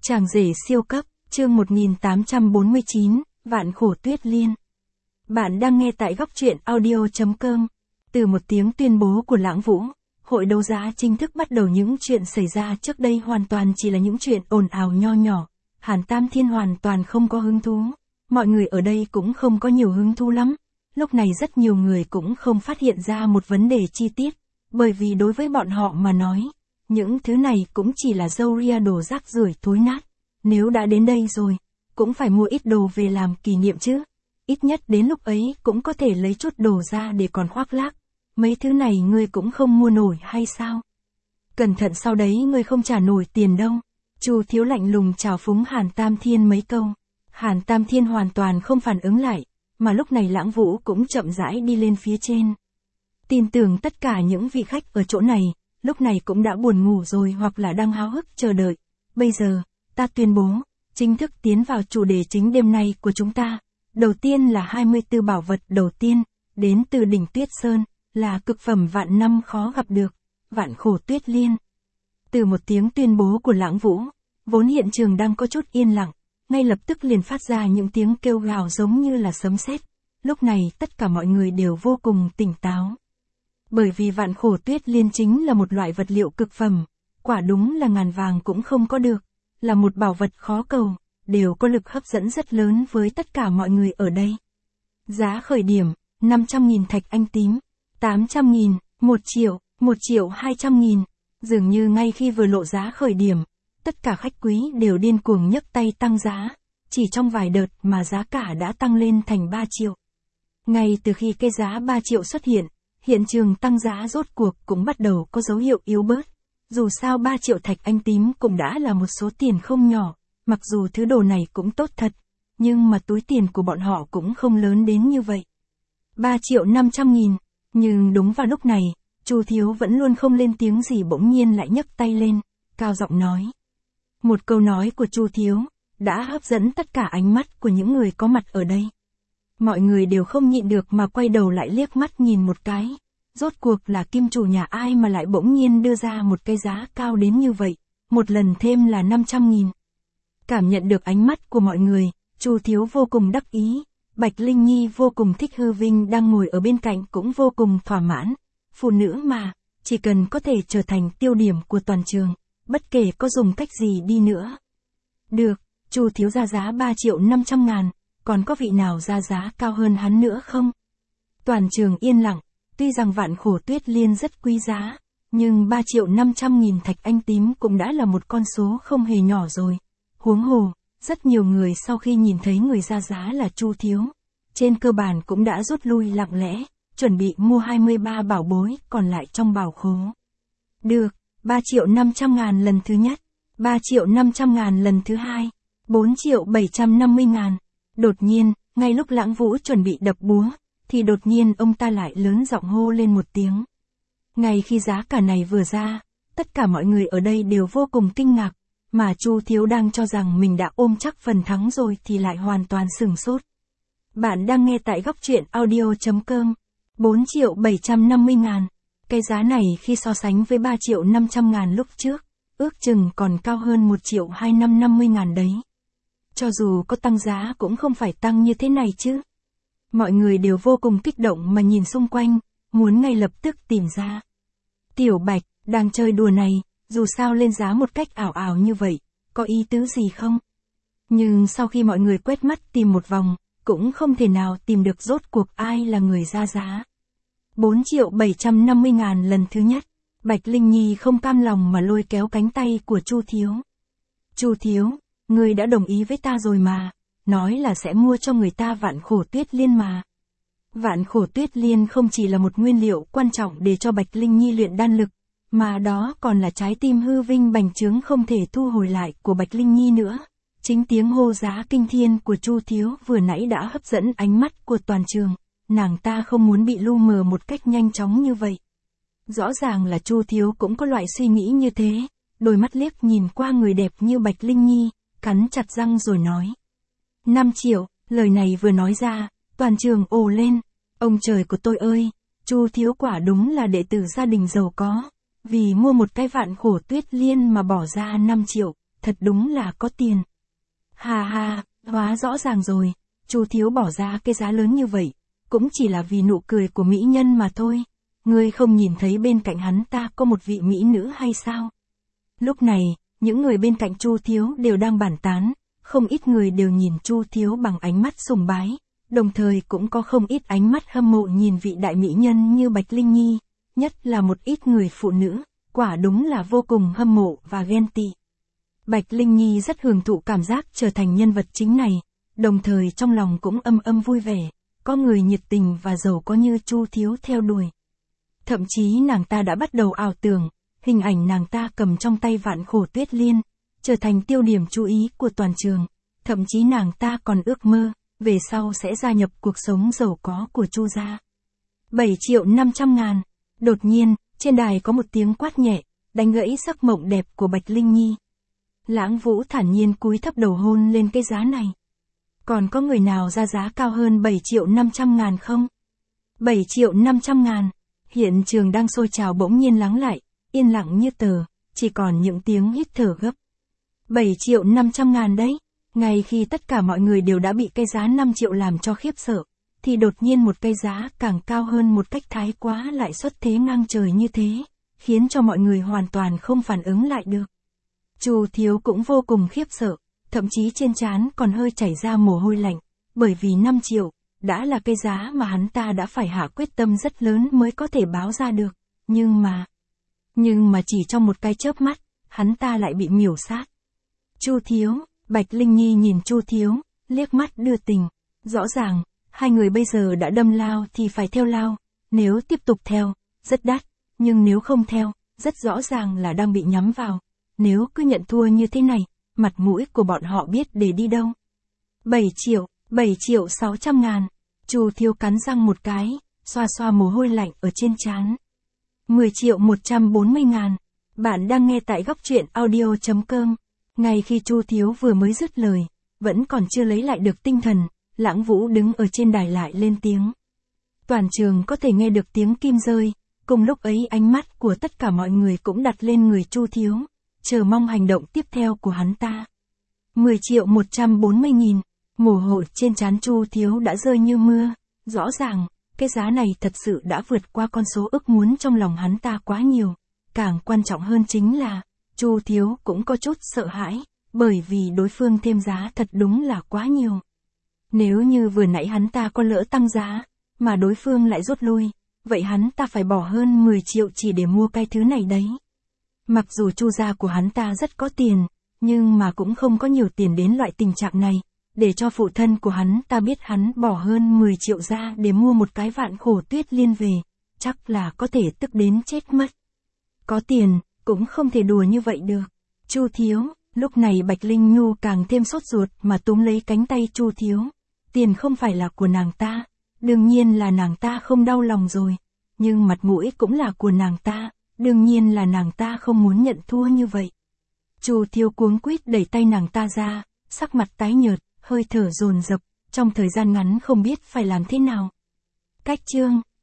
Chàng rể siêu cấp, chương 1849, Vạn khổ tuyết liên. Bạn đang nghe tại góc truyện audio.com. Từ một tiếng tuyên bố của Lãng Vũ, hội đấu giá chính thức bắt đầu. Những chuyện xảy ra trước đây hoàn toàn chỉ là những chuyện ồn ào nho nhỏ. Hàn Tam Thiên hoàn toàn không có hứng thú. Mọi người ở đây cũng không có nhiều hứng thú lắm. Lúc này rất nhiều người cũng không phát hiện ra một vấn đề chi tiết. Bởi vì đối với bọn họ mà nói, những thứ này cũng chỉ là râu ria đồ rác rưởi thối nát. Nếu đã đến đây rồi, cũng phải mua ít đồ về làm kỷ niệm chứ. Ít nhất đến lúc ấy cũng có thể lấy chút đồ ra để còn khoác lác. Mấy thứ này ngươi cũng không mua nổi hay sao? Cẩn thận sau đấy ngươi không trả nổi tiền đâu. Chu Thiếu lạnh lùng chào phúng Hàn Tam Thiên mấy câu. Hàn Tam Thiên hoàn toàn không phản ứng lại, mà lúc này Lãng Vũ cũng chậm rãi đi lên phía trên. Tin tưởng tất cả những vị khách ở chỗ này, lúc này cũng đã buồn ngủ rồi hoặc là đang háo hức chờ đợi. Bây giờ, ta tuyên bố, chính thức tiến vào chủ đề chính đêm nay của chúng ta. Đầu tiên là 24 bảo vật đầu tiên, đến từ đỉnh Tuyết Sơn, là cực phẩm vạn năm khó gặp được, Vạn khổ tuyết liên. Từ một tiếng tuyên bố của Lãng Vũ, vốn hiện trường đang có chút yên lặng, ngay lập tức liền phát ra những tiếng kêu gào giống như là sấm sét. Lúc này tất cả mọi người đều vô cùng tỉnh táo. Bởi vì vạn khổ tuyết liên chính là một loại vật liệu cực phẩm, quả đúng là ngàn vàng cũng không có được, là một bảo vật khó cầu, đều có lực hấp dẫn rất lớn với tất cả mọi người ở đây. Giá khởi điểm, 500.000 thạch anh tím, 800.000, 1 triệu, 1.200.000, dường như ngay khi vừa lộ giá khởi điểm, tất cả khách quý đều điên cuồng nhấc tay tăng giá, chỉ trong vài đợt mà giá cả đã tăng lên thành 3 triệu. Ngay từ khi cái giá 3 triệu xuất hiện, hiện trường tăng giá rốt cuộc cũng bắt đầu có dấu hiệu yếu bớt. Dù sao 3 triệu thạch anh tím cũng đã là một số tiền không nhỏ, mặc dù thứ đồ này cũng tốt thật, nhưng mà túi tiền của bọn họ cũng không lớn đến như vậy. 3.500.000, nhưng đúng vào lúc này, Chu Thiếu vẫn luôn không lên tiếng gì bỗng nhiên lại nhấc tay lên, cao giọng nói. Một câu nói của Chu Thiếu đã hấp dẫn tất cả ánh mắt của những người có mặt ở đây. Mọi người đều không nhịn được mà quay đầu lại liếc mắt nhìn một cái. Rốt cuộc là kim chủ nhà ai mà lại bỗng nhiên đưa ra một cái giá cao đến như vậy, một lần thêm là 500.000. Cảm nhận được ánh mắt của mọi người, Chu Thiếu vô cùng đắc ý, Bạch Linh Nhi vô cùng thích, Hư Vinh đang ngồi ở bên cạnh cũng vô cùng thỏa mãn. Phụ nữ mà, chỉ cần có thể trở thành tiêu điểm của toàn trường, bất kể có dùng cách gì đi nữa. Được, Chu Thiếu ra giá 3.500.000, còn có vị nào ra giá cao hơn hắn nữa không? Toàn trường yên lặng. Tuy rằng vạn khổ tuyết liên rất quý giá, nhưng 3.500.000 thạch anh tím cũng đã là một con số không hề nhỏ rồi. Huống hồ, rất nhiều người sau khi nhìn thấy người ra giá là Chu Thiếu, trên cơ bản cũng đã rút lui lặng lẽ, chuẩn bị mua 23 bảo bối còn lại trong bảo khố. Được, 3.500.000 lần thứ nhất, 3.500.000 lần thứ hai, 4.750.000. Đột nhiên, ngay lúc Lãng Vũ chuẩn bị đập búa, thì đột nhiên ông ta lại lớn giọng hô lên một tiếng. Ngay khi giá cả này vừa ra, tất cả mọi người ở đây đều vô cùng kinh ngạc, mà Chu Thiếu đang cho rằng mình đã ôm chắc phần thắng rồi thì lại hoàn toàn sửng sốt. Bạn đang nghe tại góc truyện audio.com. 4.750.000. Cái giá này khi so sánh với 3.500.000 lúc trước, ước chừng còn cao hơn 1.250.000 đấy. Cho dù có tăng giá cũng không phải tăng như thế này chứ. Mọi người đều vô cùng kích động mà nhìn xung quanh, muốn ngay lập tức tìm ra. Tiểu Bạch, đang chơi đùa này, dù sao lên giá một cách ảo ảo như vậy, có ý tứ gì không? Nhưng sau khi mọi người quét mắt tìm một vòng, cũng không thể nào tìm được rốt cuộc ai là người ra giá. 4.750.000 lần thứ nhất, Bạch Linh Nhi không cam lòng mà lôi kéo cánh tay của Chu Thiếu. Chu Thiếu, ngươi đã đồng ý với ta rồi mà. Nói là sẽ mua cho người ta vạn khổ tuyết liên mà. Vạn khổ tuyết liên không chỉ là một nguyên liệu quan trọng để cho Bạch Linh Nhi luyện đan lực, mà đó còn là trái tim hư vinh bành trướng không thể thu hồi lại của Bạch Linh Nhi nữa. Chính tiếng hô giá kinh thiên của Chu Thiếu vừa nãy đã hấp dẫn ánh mắt của toàn trường, nàng ta không muốn bị lu mờ một cách nhanh chóng như vậy. Rõ ràng là Chu Thiếu cũng có loại suy nghĩ như thế, đôi mắt liếc nhìn qua người đẹp như Bạch Linh Nhi, cắn chặt răng rồi nói. 5 triệu, lời này vừa nói ra, toàn trường ồ lên. Ông trời của tôi ơi, Chu Thiếu quả đúng là đệ tử gia đình giàu có. Vì mua một cái vạn khổ tuyết liên mà bỏ ra 5 triệu, thật đúng là có tiền. Hà hà, hóa rõ ràng rồi, Chu Thiếu bỏ ra cái giá lớn như vậy, cũng chỉ là vì nụ cười của mỹ nhân mà thôi. Ngươi không nhìn thấy bên cạnh hắn ta có một vị mỹ nữ hay sao? Lúc này, những người bên cạnh Chu Thiếu đều đang bàn tán, không ít người đều nhìn Chu Thiếu bằng ánh mắt sùng bái, đồng thời cũng có không ít ánh mắt hâm mộ nhìn vị đại mỹ nhân như Bạch Linh Nhi, nhất là một ít người phụ nữ, quả đúng là vô cùng hâm mộ và ghen tị. Bạch Linh Nhi rất hưởng thụ cảm giác trở thành nhân vật chính này, đồng thời trong lòng cũng âm âm vui vẻ, có người nhiệt tình và giàu có như Chu Thiếu theo đuổi. Thậm chí nàng ta đã bắt đầu ảo tưởng, hình ảnh nàng ta cầm trong tay vạn khổ tuyết liên, trở thành tiêu điểm chú ý của toàn trường, thậm chí nàng ta còn ước mơ, về sau sẽ gia nhập cuộc sống giàu có của Chu gia. 7.500.000. Đột nhiên, trên đài có một tiếng quát nhẹ, đánh gãy giấc mộng đẹp của Bạch Linh Nhi. Lãng Vũ thản nhiên cúi thấp đầu hôn lên cái giá này. Còn có người nào ra giá cao hơn 7.500.000 không? 7.500.000. Hiện trường đang sôi trào bỗng nhiên lắng lại, yên lặng như tờ, chỉ còn những tiếng hít thở gấp. 7.500.000 đấy. Ngay khi tất cả mọi người đều đã bị cái giá 5 triệu làm cho khiếp sợ, thì đột nhiên một cái giá càng cao hơn một cách thái quá lại xuất thế ngang trời như thế, khiến cho mọi người hoàn toàn không phản ứng lại được. Chu Thiếu cũng vô cùng khiếp sợ, thậm chí trên trán còn hơi chảy ra mồ hôi lạnh, bởi vì 5 triệu, đã là cái giá mà hắn ta đã phải hạ quyết tâm rất lớn mới có thể báo ra được, nhưng mà chỉ trong một cái chớp mắt, hắn ta lại bị miểu sát. Chu Thiếu, Bạch Linh Nhi nhìn Chu Thiếu, liếc mắt đưa tình, rõ ràng, hai người bây giờ đã đâm lao thì phải theo lao, nếu tiếp tục theo, rất đắt, nhưng nếu không theo, rất rõ ràng là đang bị nhắm vào, nếu cứ nhận thua như thế này, mặt mũi của bọn họ biết để đi đâu. 7.600.000. Chu Thiếu cắn răng một cái, xoa xoa mồ hôi lạnh ở trên trán. 10.140.000. Bạn đang nghe tại góc truyện audio.com. Ngay khi Chu Thiếu vừa mới dứt lời, vẫn còn chưa lấy lại được tinh thần, Lãng Vũ đứng ở trên đài lại lên tiếng. Toàn trường có thể nghe được tiếng kim rơi, cùng lúc ấy ánh mắt của tất cả mọi người cũng đặt lên người Chu Thiếu, chờ mong hành động tiếp theo của hắn ta. 10.140.000. Mồ hôi trên trán Chu Thiếu đã rơi như mưa, rõ ràng, cái giá này thật sự đã vượt qua con số ước muốn trong lòng hắn ta quá nhiều, càng quan trọng hơn chính là, Chu Thiếu cũng có chút sợ hãi, bởi vì đối phương thêm giá thật đúng là quá nhiều. Nếu như vừa nãy hắn ta có lỡ tăng giá, mà đối phương lại rút lui, vậy hắn ta phải bỏ hơn 10 triệu chỉ để mua cái thứ này đấy. Mặc dù Chu gia của hắn ta rất có tiền, nhưng mà cũng không có nhiều tiền đến loại tình trạng này, để cho phụ thân của hắn ta biết hắn bỏ hơn 10 triệu ra để mua một cái vạn khổ tuyết liên về, chắc là có thể tức đến chết mất. Có tiền, cũng không thể đùa như vậy được. Chu Thiếu, lúc này Bạch Linh Nhu càng thêm sốt ruột mà túm lấy cánh tay Chu Thiếu. Tiền không phải là của nàng ta, đương nhiên là nàng ta không đau lòng rồi, nhưng mặt mũi cũng là của nàng ta, đương nhiên là nàng ta không muốn nhận thua như vậy. Chu Thiếu cuống quýt đẩy tay nàng ta ra, sắc mặt tái nhợt, hơi thở dồn dập, trong thời gian ngắn không biết phải làm thế nào. Cách chương